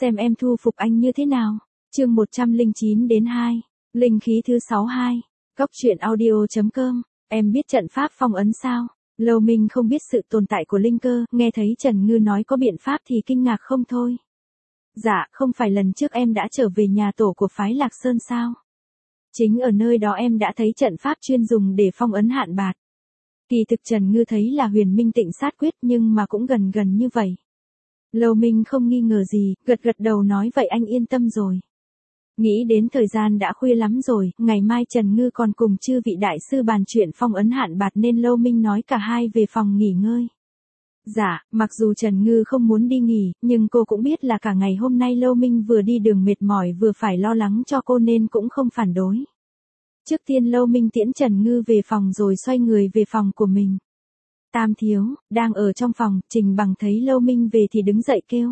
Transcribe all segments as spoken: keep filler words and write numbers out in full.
xem em thu phục anh như thế nào. Chương một trăm lẻ chín đến hai. Linh khí thứ sáu hai. Cốc truyện audio chấm com. Em biết trận pháp phong ấn sao? Lâu Minh không biết sự tồn tại của linh cơ, nghe thấy Trần Ngư nói có biện pháp thì kinh ngạc không thôi. Dạ, không phải lần trước em đã trở về nhà tổ của phái Lạc Sơn sao? Chính ở nơi đó em đã thấy trận pháp chuyên dùng để phong ấn hạn bạt. Kỳ thực Trần Ngư thấy là huyền minh tịnh sát quyết nhưng mà cũng gần gần như vậy. Lâu Minh không nghi ngờ gì, gật gật đầu nói vậy anh yên tâm rồi. Nghĩ đến thời gian đã khuya lắm rồi, ngày mai Trần Ngư còn cùng chư vị đại sư bàn chuyện phong ấn hạn bạt nên Lâu Minh nói cả hai về phòng nghỉ ngơi. Dạ, mặc dù Trần Ngư không muốn đi nghỉ, nhưng cô cũng biết là cả ngày hôm nay Lâu Minh vừa đi đường mệt mỏi vừa phải lo lắng cho cô nên cũng không phản đối. Trước tiên Lâu Minh tiễn Trần Ngư về phòng rồi xoay người về phòng của mình. Tam thiếu, đang ở trong phòng, Trình Bằng thấy Lâu Minh về thì đứng dậy kêu.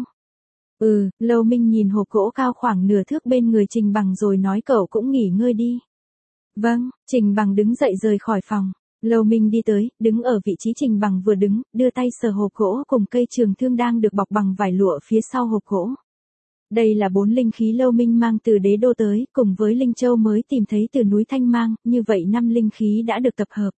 Ừ, Lâu Minh nhìn hộp gỗ cao khoảng nửa thước bên người Trình Bằng rồi nói cậu cũng nghỉ ngơi đi. Vâng, Trình Bằng đứng dậy rời khỏi phòng. Lâu Minh đi tới, đứng ở vị trí Trình Bằng vừa đứng, đưa tay sờ hộp gỗ cùng cây trường thương đang được bọc bằng vải lụa phía sau hộp gỗ. Đây là bốn linh khí Lâu Minh mang từ đế đô tới, cùng với linh châu mới tìm thấy từ núi Thanh Mang, như vậy năm linh khí đã được tập hợp.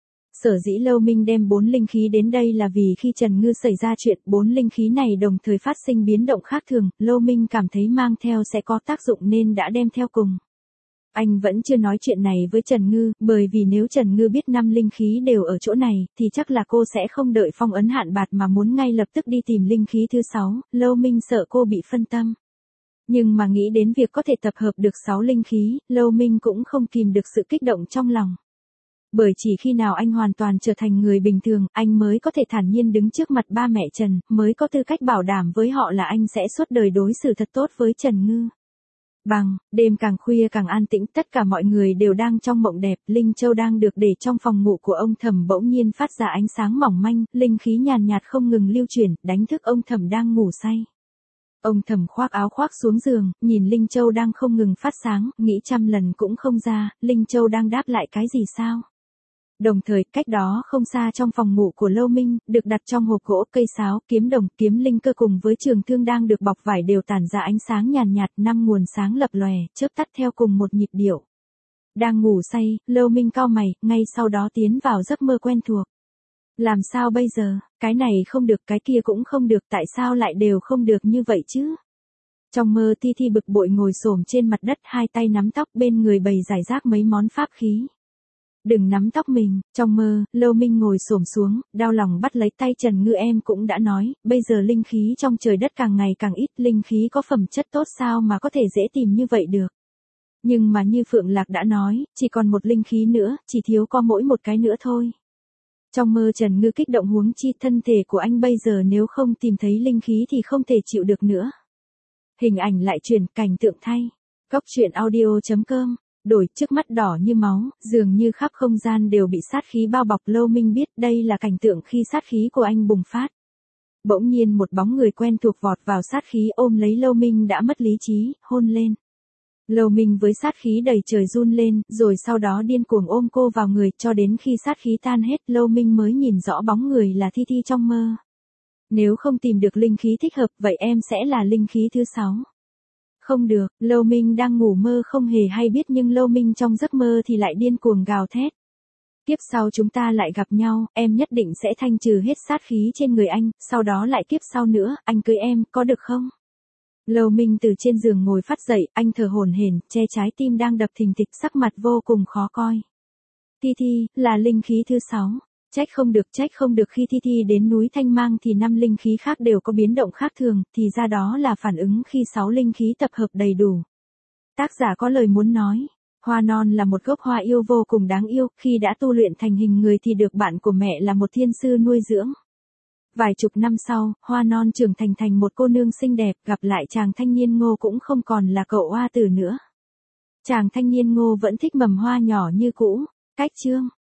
Sở dĩ Lâu Minh đem bốn linh khí đến đây là vì khi Trần Ngư xảy ra chuyện, bốn linh khí này đồng thời phát sinh biến động khác thường, Lâu Minh cảm thấy mang theo sẽ có tác dụng nên đã đem theo cùng. Anh vẫn chưa nói chuyện này với Trần Ngư, bởi vì nếu Trần Ngư biết năm linh khí đều ở chỗ này, thì chắc là cô sẽ không đợi phong ấn hạn bạt mà muốn ngay lập tức đi tìm linh khí thứ sáu, Lâu Minh sợ cô bị phân tâm. Nhưng mà nghĩ đến việc có thể tập hợp được sáu linh khí, Lâu Minh cũng không kìm được sự kích động trong lòng. Bởi chỉ khi nào anh hoàn toàn trở thành người bình thường, anh mới có thể thản nhiên đứng trước mặt ba mẹ Trần, mới có tư cách bảo đảm với họ là anh sẽ suốt đời đối xử thật tốt với Trần Ngư. Bằng, đêm càng khuya càng an tĩnh, tất cả mọi người đều đang trong mộng đẹp, Linh Châu đang được để trong phòng ngủ của ông Thẩm bỗng nhiên phát ra ánh sáng mỏng manh, linh khí nhàn nhạt không ngừng lưu chuyển, đánh thức ông Thẩm đang ngủ say. Ông Thẩm khoác áo khoác xuống giường, nhìn Linh Châu đang không ngừng phát sáng, nghĩ trăm lần cũng không ra, Linh Châu đang đáp lại cái gì sao? Đồng thời, cách đó không xa trong phòng ngủ của Lâu Minh, được đặt trong hộp gỗ, cây sáo, kiếm đồng, kiếm linh cơ cùng với trường thương đang được bọc vải đều tản ra ánh sáng nhàn nhạt, năm nguồn sáng lập lòe, chớp tắt theo cùng một nhịp điệu. Đang ngủ say, Lâu Minh cau mày, ngay sau đó tiến vào giấc mơ quen thuộc. Làm sao bây giờ, cái này không được, cái kia cũng không được, tại sao lại đều không được như vậy chứ? Trong mơ Ti Thi bực bội ngồi xổm trên mặt đất, hai tay nắm tóc, bên người bày rải rác mấy món pháp khí. Đừng nắm tóc mình, trong mơ, Lâu Minh ngồi xổm xuống, đau lòng bắt lấy tay Trần Ngư em cũng đã nói, bây giờ linh khí trong trời đất càng ngày càng ít, linh khí có phẩm chất tốt sao mà có thể dễ tìm như vậy được. Nhưng mà như Phượng Lạc đã nói, chỉ còn một linh khí nữa, chỉ thiếu có mỗi một cái nữa thôi. Trong mơ Trần Ngư kích động huống chi thân thể của anh bây giờ nếu không tìm thấy linh khí thì không thể chịu được nữa. Hình ảnh lại chuyển, cảnh tượng thay. Cốc truyện audio chấm com. Đổi, trước mắt đỏ như máu, dường như khắp không gian đều bị sát khí bao bọc. Lâu Minh biết đây là cảnh tượng khi sát khí của anh bùng phát. Bỗng nhiên một bóng người quen thuộc vọt vào sát khí ôm lấy Lâu Minh đã mất lý trí, hôn lên. Lâu Minh với sát khí đầy trời run lên, rồi sau đó điên cuồng ôm cô vào người, cho đến khi sát khí tan hết, Lâu Minh mới nhìn rõ bóng người là Thi Thi trong mơ. Nếu không tìm được linh khí thích hợp, vậy em sẽ là linh khí thứ sáu. Không được, Lâu Minh đang ngủ mơ không hề hay biết nhưng Lâu Minh trong giấc mơ thì lại điên cuồng gào thét. Kiếp sau chúng ta lại gặp nhau, em nhất định sẽ thanh trừ hết sát khí trên người anh, sau đó lại kiếp sau nữa, anh cưới em, có được không? Lâu Minh từ trên giường ngồi phát dậy, anh thở hổn hển, che trái tim đang đập thình thịch, sắc mặt vô cùng khó coi. Thi Thi, là linh khí thứ sáu. Trách không được, trách không được khi Thi Thi đến núi Thanh Mang thì năm linh khí khác đều có biến động khác thường, thì ra đó là phản ứng khi sáu linh khí tập hợp đầy đủ. Tác giả có lời muốn nói, hoa non là một gốc hoa yêu vô cùng đáng yêu, khi đã tu luyện thành hình người thì được bạn của mẹ là một thiên sư nuôi dưỡng. Vài chục năm sau, hoa non trưởng thành thành một cô nương xinh đẹp, gặp lại chàng thanh niên Ngô cũng không còn là cậu hoa tử nữa. Chàng thanh niên Ngô vẫn thích mầm hoa nhỏ như cũ. Cách chương